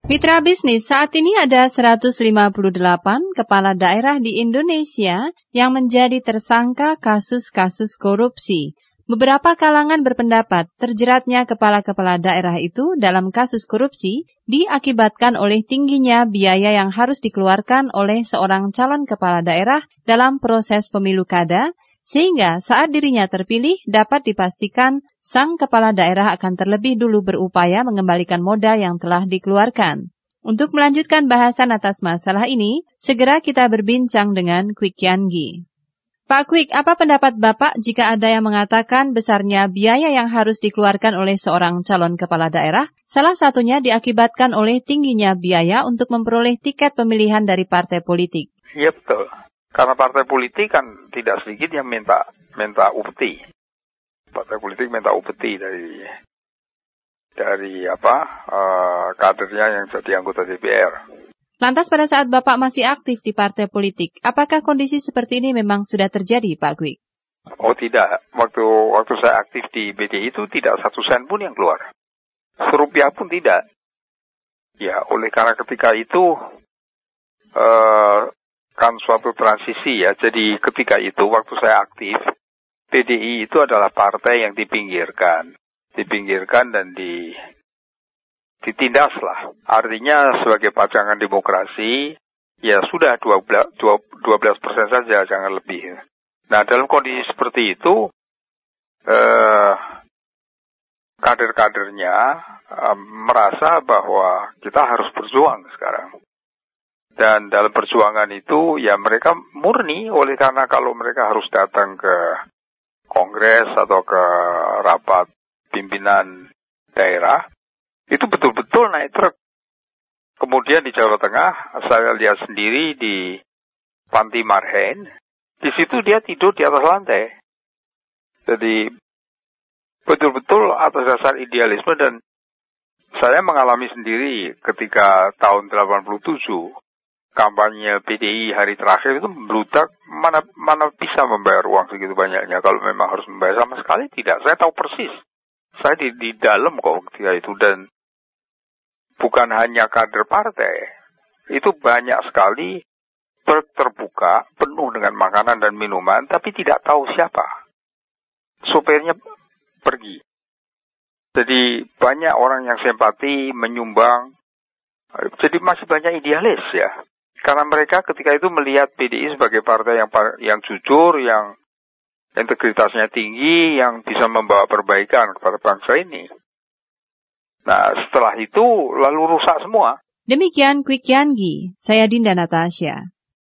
Mitra bisnis, saat ini ada 158 kepala daerah di Indonesia yang menjadi tersangka kasus-kasus korupsi. Beberapa kalangan berpendapat terjeratnya kepala-kepala daerah itu dalam kasus korupsi diakibatkan oleh tingginya biaya yang harus dikeluarkan oleh seorang calon kepala daerah dalam proses pemilu kada, sehingga saat dirinya terpilih dapat dipastikan sang kepala daerah akan terlebih dulu berupaya mengembalikan modal yang telah dikeluarkan. Untuk melanjutkan bahasan atas masalah ini, segera kita berbincang dengan Kwik Kiangi. Pak Kwik, apa pendapat Bapak jika ada yang mengatakan besarnya biaya yang harus dikeluarkan oleh seorang calon kepala daerah, salah satunya diakibatkan oleh tingginya biaya untuk memperoleh tiket pemilihan dari partai politik? Iya betul. Karena partai politik kan tidak sedikit yang minta upeti. Partai politik minta upeti dari kadernya yang jadi anggota DPR. Lantas pada saat Bapak masih aktif di partai politik, apakah kondisi seperti ini memang sudah terjadi, Pak Kwik? Oh tidak, waktu saya aktif di BDI itu tidak 1 sen pun yang keluar. Serupiah pun tidak. Ya, oleh karena ketika itu kan suatu transisi ya. Jadi ketika itu waktu saya aktif, PDI itu adalah partai yang dipinggirkan dan ditindas lah. Artinya sebagai pajangan demokrasi, ya sudah 12% saja, jangan lebih. Nah dalam kondisi seperti itu, kader-kadernya merasa bahwa kita harus berjuang sekarang. Dan dalam perjuangan itu, ya mereka murni, oleh karena kalau mereka harus datang ke kongres atau ke rapat pimpinan daerah, itu betul-betul naik truk. Kemudian di Jawa Tengah, saya lihat sendiri di Panti Marhen, di situ dia tidur di atas lantai. Jadi betul-betul atas dasar idealisme, dan saya mengalami sendiri ketika tahun 87, kampanye PDI hari terakhir itu membludak, mana bisa membayar uang segitu banyaknya kalau memang harus membayar, sama sekali tidak. Saya tahu persis, saya di dalam kok ketika itu, dan bukan hanya kader partai, itu banyak sekali truk terbuka penuh dengan makanan dan minuman, tapi tidak tahu siapa. Sopirnya pergi. Jadi banyak orang yang simpati, menyumbang, jadi masih banyak idealis ya. Karena mereka ketika itu melihat PDI sebagai partai yang jujur, yang integritasnya tinggi, yang bisa membawa perbaikan kepada bangsa ini. Nah, setelah itu lalu rusak semua. Demikian Kwik Kiangi, saya Dinda Natasha.